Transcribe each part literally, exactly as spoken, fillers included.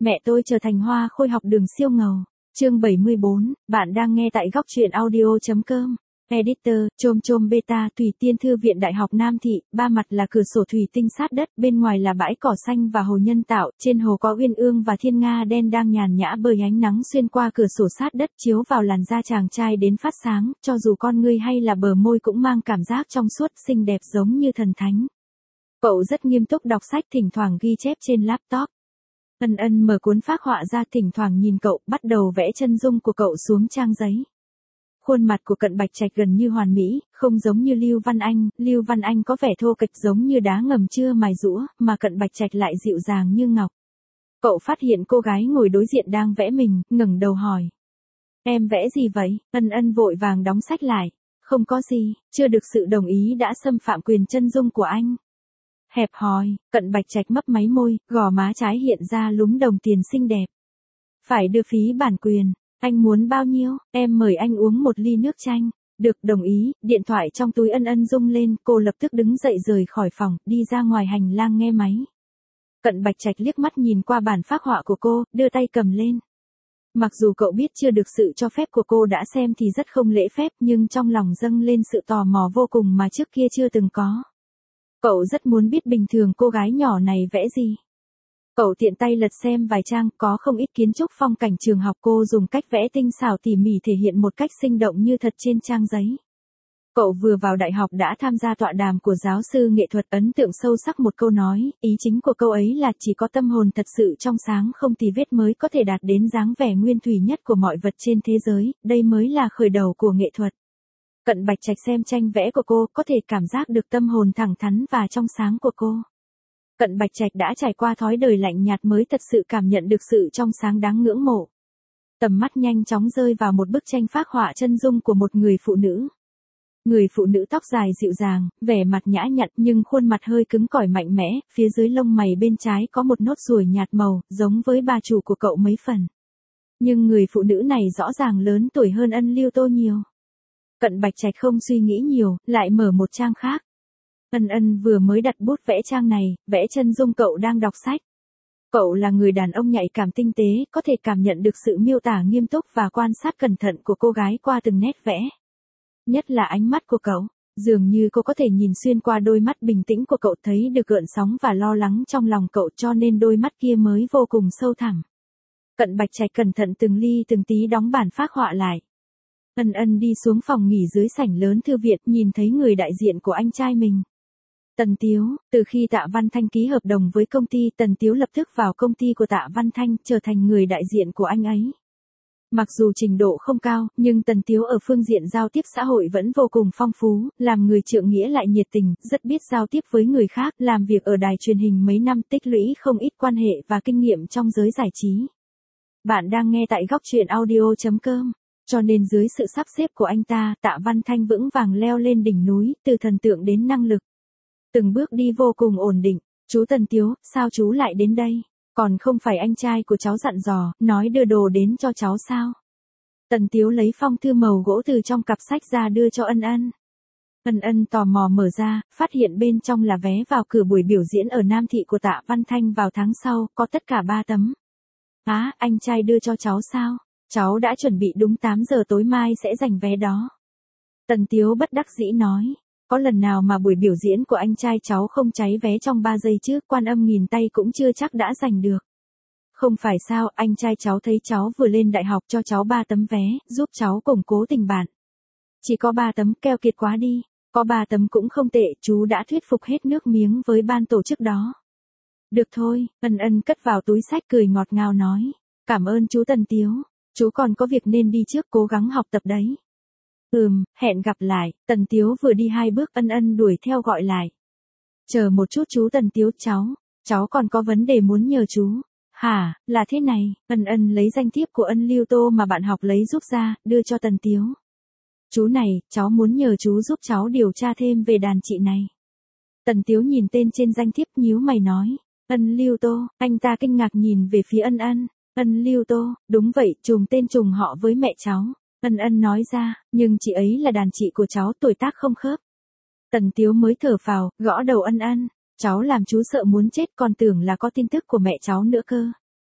Mẹ tôi trở thành hoa khôi học đường siêu ngầu. Chương bảy mươi bốn, bạn đang nghe tại góc truyện audio chấm com. Editor, chôm chôm beta, Thủy Tiên Thư viện Đại học Nam Thị, ba mặt là cửa sổ thủy tinh sát đất, bên ngoài là bãi cỏ xanh và hồ nhân tạo, trên hồ có uyên ương và thiên nga đen đang nhàn nhã bơi ánh nắng xuyên qua cửa sổ sát đất chiếu vào làn da chàng trai đến phát sáng, cho dù con ngươi hay là bờ môi cũng mang cảm giác trong suốt xinh đẹp giống như thần thánh. Cậu rất nghiêm túc đọc sách, thỉnh thoảng ghi chép trên laptop. Ân Ân mở cuốn phác họa ra, thỉnh thoảng nhìn cậu, bắt đầu vẽ chân dung của cậu xuống trang giấy. Khuôn mặt của Cận Bạch Trạch gần như hoàn mỹ, không giống như Lưu Văn Anh, Lưu Văn Anh có vẻ thô kệch giống như đá ngầm chưa mài giũa, mà Cận Bạch Trạch lại dịu dàng như ngọc. Cậu phát hiện cô gái ngồi đối diện đang vẽ mình, ngẩng đầu hỏi. Em vẽ gì vậy? Ân Ân vội vàng đóng sách lại. Không có gì, chưa được sự đồng ý đã xâm phạm quyền chân dung của anh. Hẹp hòi, Cận Bạch Trạch mấp máy môi, gò má trái hiện ra lúm đồng tiền xinh đẹp. Phải đưa phí bản quyền. Anh muốn bao nhiêu? Em mời anh uống một ly nước chanh. Được, đồng ý. Điện thoại trong túi Ân Ân rung lên, cô lập tức đứng dậy rời khỏi phòng, đi ra ngoài hành lang nghe máy. Cận Bạch Trạch liếc mắt nhìn qua bản phác họa của cô, đưa tay cầm lên. Mặc dù cậu biết chưa được sự cho phép của cô đã xem thì rất không lễ phép, nhưng trong lòng dâng lên sự tò mò vô cùng mà trước kia chưa từng có. Cậu rất muốn biết bình thường cô gái nhỏ này vẽ gì. Cậu tiện tay lật xem vài trang, có không ít kiến trúc phong cảnh trường học, cô dùng cách vẽ tinh xảo tỉ mỉ thể hiện một cách sinh động như thật trên trang giấy. Cậu vừa vào đại học đã tham gia tọa đàm của giáo sư nghệ thuật, ấn tượng sâu sắc một câu nói, ý chính của câu ấy là chỉ có tâm hồn thật sự trong sáng không tì vết mới có thể đạt đến dáng vẻ nguyên thủy nhất của mọi vật trên thế giới, đây mới là khởi đầu của nghệ thuật. Cận Bạch Trạch xem tranh vẽ của cô, có thể cảm giác được tâm hồn thẳng thắn và trong sáng của cô. Cận Bạch Trạch đã trải qua thói đời lạnh nhạt mới thật sự cảm nhận được sự trong sáng đáng ngưỡng mộ. Tầm mắt nhanh chóng rơi vào một bức tranh phác họa chân dung của một người phụ nữ. Người phụ nữ tóc dài dịu dàng, vẻ mặt nhã nhặn nhưng khuôn mặt hơi cứng cỏi mạnh mẽ, phía dưới lông mày bên trái có một nốt ruồi nhạt màu, giống với bà chủ của cậu mấy phần. Nhưng người phụ nữ này rõ ràng lớn tuổi hơn Ân Lưu Tô nhiều. Cận Bạch Trạch không suy nghĩ nhiều, lại mở một trang khác. Ân Ân vừa mới đặt bút vẽ trang này, vẽ chân dung cậu đang đọc sách. Cậu là người đàn ông nhạy cảm tinh tế, có thể cảm nhận được sự miêu tả nghiêm túc và quan sát cẩn thận của cô gái qua từng nét vẽ. Nhất là ánh mắt của cậu, dường như cô có thể nhìn xuyên qua đôi mắt bình tĩnh của cậu, thấy được gợn sóng và lo lắng trong lòng cậu, cho nên đôi mắt kia mới vô cùng sâu thẳm. Cận Bạch Trạch cẩn thận từng ly từng tí đóng bản phác họa lại. Ân Ân đi xuống phòng nghỉ dưới sảnh lớn thư viện, nhìn thấy người đại diện của anh trai mình. Tần Tiếu, từ khi Tạ Văn Thanh ký hợp đồng với công ty, Tần Tiếu lập tức vào công ty của Tạ Văn Thanh, trở thành người đại diện của anh ấy. Mặc dù trình độ không cao, nhưng Tần Tiếu ở phương diện giao tiếp xã hội vẫn vô cùng phong phú, làm người trượng nghĩa lại nhiệt tình, rất biết giao tiếp với người khác, làm việc ở đài truyền hình mấy năm, tích lũy không ít quan hệ và kinh nghiệm trong giới giải trí. Bạn đang nghe tại góc truyện audio chấm com. Cho nên dưới sự sắp xếp của anh ta, Tạ Văn Thanh vững vàng leo lên đỉnh núi, từ thần tượng đến năng lực. Từng bước đi vô cùng ổn định. Chú Tần Tiếu, sao chú lại đến đây? Còn không phải anh trai của cháu dặn dò, nói đưa đồ đến cho cháu sao? Tần Tiếu lấy phong thư màu gỗ từ trong cặp sách ra đưa cho Ân Ân. Ân Ân tò mò mở ra, phát hiện bên trong là vé vào cửa buổi biểu diễn ở Nam Thị của Tạ Văn Thanh vào tháng sau, có tất cả ba tấm. Á, à, anh trai đưa cho cháu sao? Cháu đã chuẩn bị đúng tám giờ tối mai sẽ giành vé đó. Tần Tiếu bất đắc dĩ nói. Có lần nào mà buổi biểu diễn của anh trai cháu không cháy vé trong ba giây chứ, Quan Âm nghìn tay cũng chưa chắc đã giành được. Không phải sao, anh trai cháu thấy cháu vừa lên đại học cho cháu ba tấm vé, giúp cháu củng cố tình bạn. Chỉ có ba tấm, keo kiệt quá đi. Có ba tấm cũng không tệ, chú đã thuyết phục hết nước miếng với ban tổ chức đó. Được thôi, Ân Ân cất vào túi sách cười ngọt ngào nói. Cảm ơn chú Tần Tiếu. Chú còn có việc nên đi trước, cố gắng học tập đấy. Ừm, hẹn gặp lại. Tần Tiếu vừa đi hai bước, Ân Ân đuổi theo gọi lại. Chờ một chút chú Tần Tiếu, cháu, cháu còn có vấn đề muốn nhờ chú. Hả, là thế này. Ân Ân lấy danh thiếp của Ân Lưu Tô mà bạn học lấy giúp ra, đưa cho Tần Tiếu. Chú này, cháu muốn nhờ chú giúp cháu điều tra thêm về đàn chị này. Tần Tiếu nhìn tên trên danh thiếp nhíu mày nói. Ân Lưu Tô, anh ta kinh ngạc nhìn về phía Ân Ân. Ân Lưu Tô, đúng vậy, trùng tên trùng họ với mẹ cháu. Ân Ân nói ra, nhưng chị ấy là đàn chị của cháu, tuổi tác không khớp. Tần Tiếu mới thở phào, gõ đầu Ân Ân. Cháu làm chú sợ muốn chết, còn tưởng là có tin tức của mẹ cháu nữa cơ.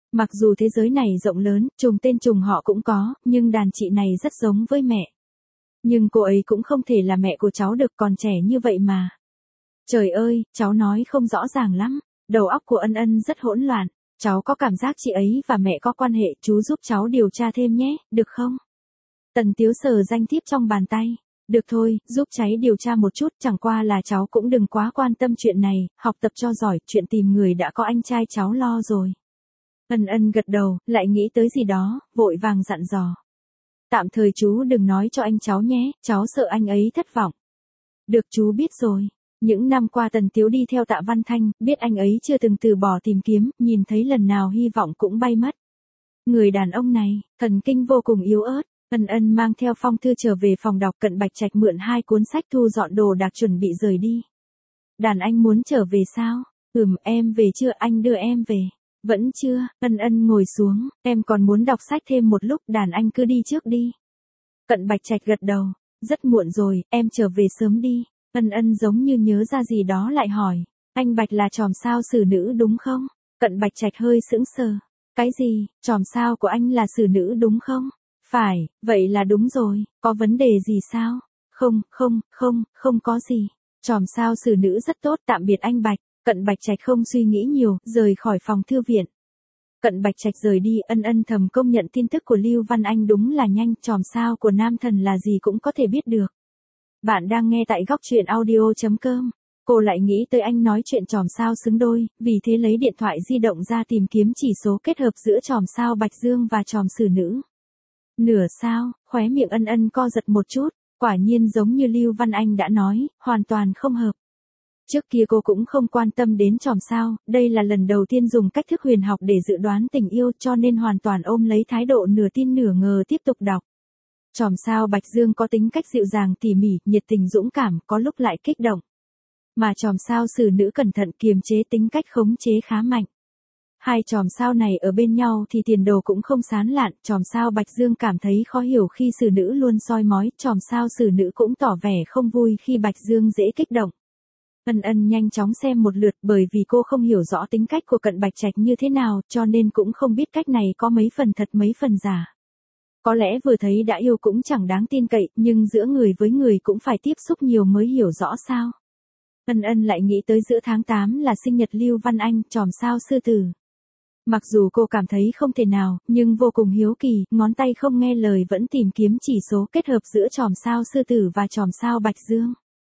Mặc dù thế giới này rộng lớn, trùng tên trùng họ cũng có, nhưng đàn chị này rất giống với mẹ. Nhưng cô ấy cũng không thể là mẹ của cháu được, còn trẻ như vậy mà. Trời ơi, cháu nói không rõ ràng lắm. Đầu óc của Ân Ân rất hỗn loạn. Cháu có cảm giác chị ấy và mẹ có quan hệ, chú giúp cháu điều tra thêm nhé, được không? Tần Tiếu sờ danh thiếp trong bàn tay. Được thôi, giúp cháy điều tra một chút, chẳng qua là cháu cũng đừng quá quan tâm chuyện này, học tập cho giỏi, chuyện tìm người đã có anh trai cháu lo rồi. Ân Ân gật đầu, lại nghĩ tới gì đó, vội vàng dặn dò. Tạm thời chú đừng nói cho anh cháu nhé, cháu sợ anh ấy thất vọng. Được, chú biết rồi. Những năm qua Tần Tiếu đi theo Tạ Văn Thanh, biết anh ấy chưa từng từ bỏ tìm kiếm, nhìn thấy lần nào hy vọng cũng bay mất. Người đàn ông này, thần kinh vô cùng yếu ớt. Ân Ân mang theo phong thư trở về phòng đọc, Cận Bạch Trạch mượn hai cuốn sách thu dọn đồ đạc chuẩn bị rời đi. Đàn anh muốn trở về sao? Ừm, em về chưa, anh đưa em về. Vẫn chưa, Ân Ân ngồi xuống, em còn muốn đọc sách thêm một lúc, đàn anh cứ đi trước đi. Cận Bạch Trạch gật đầu, rất muộn rồi, em trở về sớm đi. Ân Ân giống như nhớ ra gì đó lại hỏi, anh Bạch là chòm sao xử nữ đúng không? Cận Bạch Trạch hơi sững sờ, cái gì, chòm sao của anh là xử nữ đúng không? Phải, vậy là đúng rồi, có vấn đề gì sao? Không, không, không, không có gì. Chòm sao xử nữ rất tốt, tạm biệt anh Bạch. Cận Bạch Trạch không suy nghĩ nhiều, rời khỏi phòng thư viện. Cận Bạch Trạch rời đi, Ân Ân thầm công nhận tin tức của Lưu Văn Anh đúng là nhanh, chòm sao của nam thần là gì cũng có thể biết được. Bạn đang nghe tại góc truyện audio chấm com. Cô lại nghĩ tới anh nói chuyện chòm sao xứng đôi, vì thế lấy điện thoại di động ra tìm kiếm chỉ số kết hợp giữa chòm sao Bạch Dương và chòm xử nữ. Nửa sao, khóe miệng Ân Ân co giật một chút, quả nhiên giống như Lưu Văn Anh đã nói, hoàn toàn không hợp. Trước kia cô cũng không quan tâm đến chòm sao, đây là lần đầu tiên dùng cách thức huyền học để dự đoán tình yêu, cho nên hoàn toàn ôm lấy thái độ nửa tin nửa ngờ tiếp tục đọc. Chòm sao Bạch Dương có tính cách dịu dàng tỉ mỉ, nhiệt tình dũng cảm, có lúc lại kích động. Mà chòm sao xử nữ cẩn thận kiềm chế, tính cách khống chế khá mạnh. Hai chòm sao này ở bên nhau thì tiền đồ cũng không sán lạn, chòm sao Bạch Dương cảm thấy khó hiểu khi xử nữ luôn soi mói, chòm sao xử nữ cũng tỏ vẻ không vui khi Bạch Dương dễ kích động. Ân Ân nhanh chóng xem một lượt, bởi vì cô không hiểu rõ tính cách của Cận Bạch Trạch như thế nào, cho nên cũng không biết cách này có mấy phần thật mấy phần giả. Có lẽ vừa thấy đã yêu cũng chẳng đáng tin cậy, nhưng giữa người với người cũng phải tiếp xúc nhiều mới hiểu rõ sao. Ân Ân lại nghĩ tới giữa tháng tám là sinh nhật Lưu Văn Anh, chòm sao sư tử. Mặc dù cô cảm thấy không thể nào, nhưng vô cùng hiếu kỳ, ngón tay không nghe lời vẫn tìm kiếm chỉ số kết hợp giữa chòm sao sư tử và chòm sao Bạch Dương.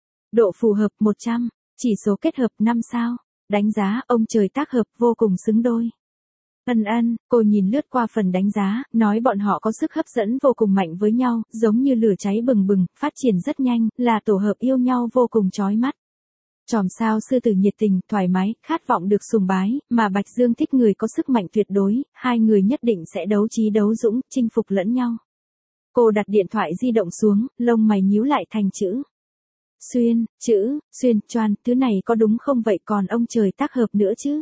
Độ phù hợp một trăm, chỉ số kết hợp năm sao, đánh giá ông trời tác hợp vô cùng xứng đôi. Ân Ân, cô nhìn lướt qua phần đánh giá, nói bọn họ có sức hấp dẫn vô cùng mạnh với nhau, giống như lửa cháy bừng bừng, phát triển rất nhanh, là tổ hợp yêu nhau vô cùng chói mắt. Chòm sao sư tử nhiệt tình, thoải mái, khát vọng được sùng bái, mà Bạch Dương thích người có sức mạnh tuyệt đối, hai người nhất định sẽ đấu trí đấu dũng, chinh phục lẫn nhau. Cô đặt điện thoại di động xuống, lông mày nhíu lại thành chữ. Xuyên, chữ, xuyên, choan, thứ này có đúng không vậy, còn ông trời tác hợp nữa chứ?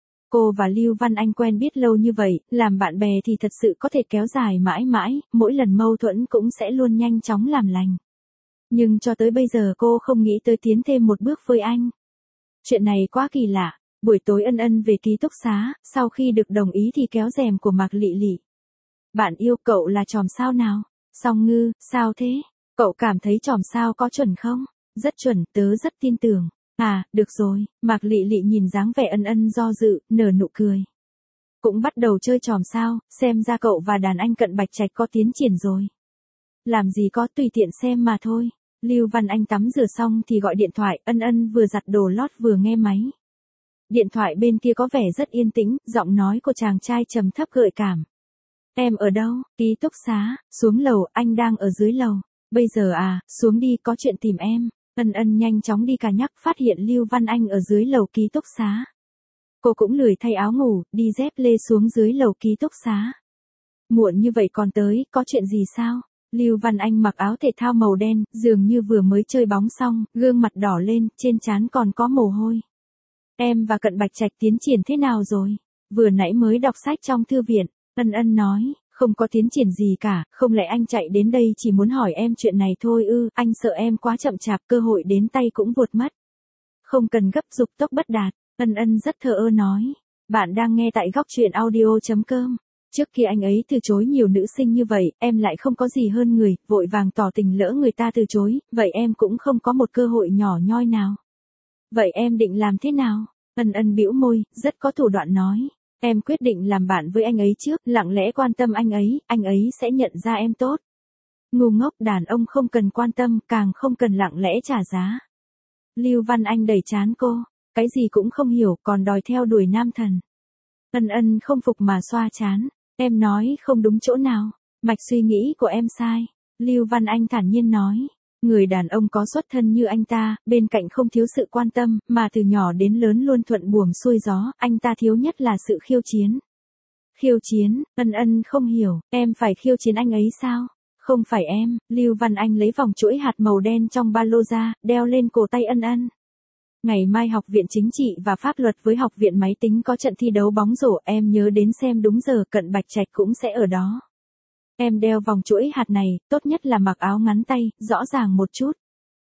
Cô và Lưu Văn Anh quen biết lâu như vậy, làm bạn bè thì thật sự có thể kéo dài mãi mãi, mỗi lần mâu thuẫn cũng sẽ luôn nhanh chóng làm lành. Nhưng cho tới bây giờ cô không nghĩ tới tiến thêm một bước với anh. Chuyện này quá kỳ lạ. Buổi tối Ân Ân về ký túc xá, sau khi được đồng ý thì kéo rèm của Mạc Lị Lị. Bạn yêu cậu là chòm sao nào? Song Ngư, sao thế? Cậu cảm thấy chòm sao có chuẩn không? Rất chuẩn, tớ rất tin tưởng. À, được rồi, Mạc Lị Lị nhìn dáng vẻ Ân Ân do dự, nở nụ cười. Cũng bắt đầu chơi chòm sao, xem ra cậu và đàn anh Cận Bạch Trạch có tiến triển rồi. Làm gì có, tùy tiện xem mà thôi. Lưu Văn Anh tắm rửa xong thì gọi điện thoại, Ân Ân vừa giặt đồ lót vừa nghe máy. Điện thoại bên kia có vẻ rất yên tĩnh, giọng nói của chàng trai trầm thấp gợi cảm. Em ở đâu? Ký túc xá, xuống lầu, anh đang ở dưới lầu. Bây giờ à, xuống đi, có chuyện tìm em. Ân Ân nhanh chóng đi cà nhắc, phát hiện Lưu Văn Anh ở dưới lầu ký túc xá. Cô cũng lười thay áo ngủ, đi dép lê xuống dưới lầu ký túc xá. Muộn như vậy còn tới, có chuyện gì sao? Lưu Văn Anh mặc áo thể thao màu đen, dường như vừa mới chơi bóng xong, gương mặt đỏ lên, trên trán còn có mồ hôi. Em và Cận Bạch Trạch tiến triển thế nào rồi? Vừa nãy mới đọc sách trong thư viện. Ân Ân nói, không có tiến triển gì cả, không lẽ anh chạy đến đây chỉ muốn hỏi em chuyện này thôi ư? Anh sợ em quá chậm chạp, cơ hội đến tay cũng vụt mất. Không cần gấp, dục tốc bất đạt. Ân Ân rất thờ ơ nói. Bạn đang nghe tại góc truyện audio chấm com. Trước khi anh ấy từ chối nhiều nữ sinh như vậy, em lại không có gì hơn người, vội vàng tỏ tình lỡ người ta từ chối, vậy em cũng không có một cơ hội nhỏ nhoi nào. Vậy em định làm thế nào? Ân Ân bĩu môi, rất có thủ đoạn nói. Em quyết định làm bạn với anh ấy trước, lặng lẽ quan tâm anh ấy, anh ấy sẽ nhận ra em tốt. Ngu ngốc, đàn ông không cần quan tâm, càng không cần lặng lẽ trả giá. Lưu Văn Anh đẩy trán cô, cái gì cũng không hiểu, còn đòi theo đuổi nam thần. Ân Ân không phục mà xoa trán, em nói không đúng chỗ nào, mạch suy nghĩ của em sai. Lưu Văn Anh thản nhiên nói, người đàn ông có xuất thân như anh ta, bên cạnh không thiếu sự quan tâm, mà từ nhỏ đến lớn luôn thuận buồm xuôi gió, anh ta thiếu nhất là sự khiêu chiến. Khiêu chiến? Ân Ân không hiểu, em phải khiêu chiến anh ấy sao? Không phải em. Lưu Văn Anh lấy vòng chuỗi hạt màu đen trong ba lô ra, đeo lên cổ tay Ân Ân. Ngày mai học viện chính trị và pháp luật với học viện máy tính có trận thi đấu bóng rổ, em nhớ đến xem đúng giờ, Cận Bạch Trạch cũng sẽ ở đó. Em đeo vòng chuỗi hạt này, tốt nhất là mặc áo ngắn tay, rõ ràng một chút.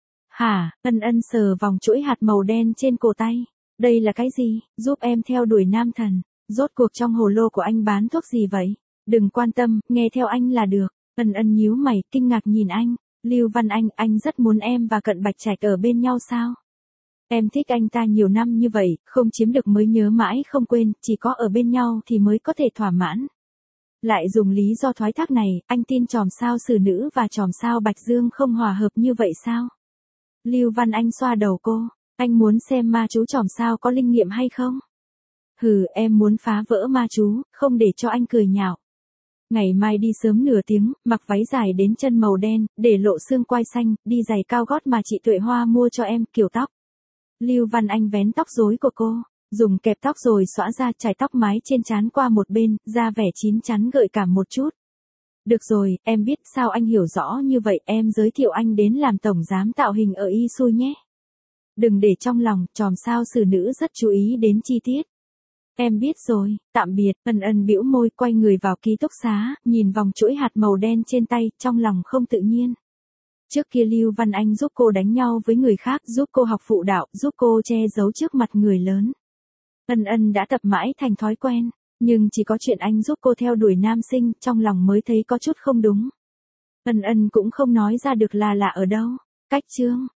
Hả? Ân Ân sờ vòng chuỗi hạt màu đen trên cổ tay. Đây là cái gì? Giúp em theo đuổi nam thần. Rốt cuộc trong hồ lô của anh bán thuốc gì vậy? Đừng quan tâm, nghe theo anh là được. Ân Ân nhíu mày, kinh ngạc nhìn anh. Lưu Văn Anh, anh rất muốn em và Cận Bạch Trạch ở bên nhau sao? Em thích anh ta nhiều năm như vậy, không chiếm được mới nhớ mãi không quên, chỉ có ở bên nhau thì mới có thể thỏa mãn. Lại dùng lý do thoái thác này, anh tin chòm sao Sử Nữ và chòm sao Bạch Dương không hòa hợp như vậy sao? Lưu Văn Anh xoa đầu cô, anh muốn xem ma chú chòm sao có linh nghiệm hay không? Hừ, em muốn phá vỡ ma chú, không để cho anh cười nhạo. Ngày mai đi sớm nửa tiếng, mặc váy dài đến chân màu đen, để lộ xương quai xanh, đi giày cao gót mà chị Tuệ Hoa mua cho em, kiểu tóc. Lưu Văn Anh vén tóc rối của cô, dùng kẹp tóc rồi xõa ra, trải tóc mái trên trán qua một bên, ra vẻ chín chắn gợi cảm một chút. Được rồi, em biết sao anh hiểu rõ như vậy, em giới thiệu anh đến làm tổng giám tạo hình ở Y Xui nhé. Đừng để trong lòng, chòm sao Sử Nữ rất chú ý đến chi tiết. Em biết rồi, tạm biệt. Ân Ân bĩu môi, quay người vào ký túc xá, nhìn vòng chuỗi hạt màu đen trên tay, trong lòng không tự nhiên. Trước kia Lưu Văn Anh giúp cô đánh nhau với người khác, giúp cô học phụ đạo, giúp cô che giấu trước mặt người lớn. Ân Ân đã tập mãi thành thói quen, nhưng chỉ có chuyện anh giúp cô theo đuổi nam sinh, trong lòng mới thấy có chút không đúng. Ân Ân cũng không nói ra được là lạ ở đâu. Cách chương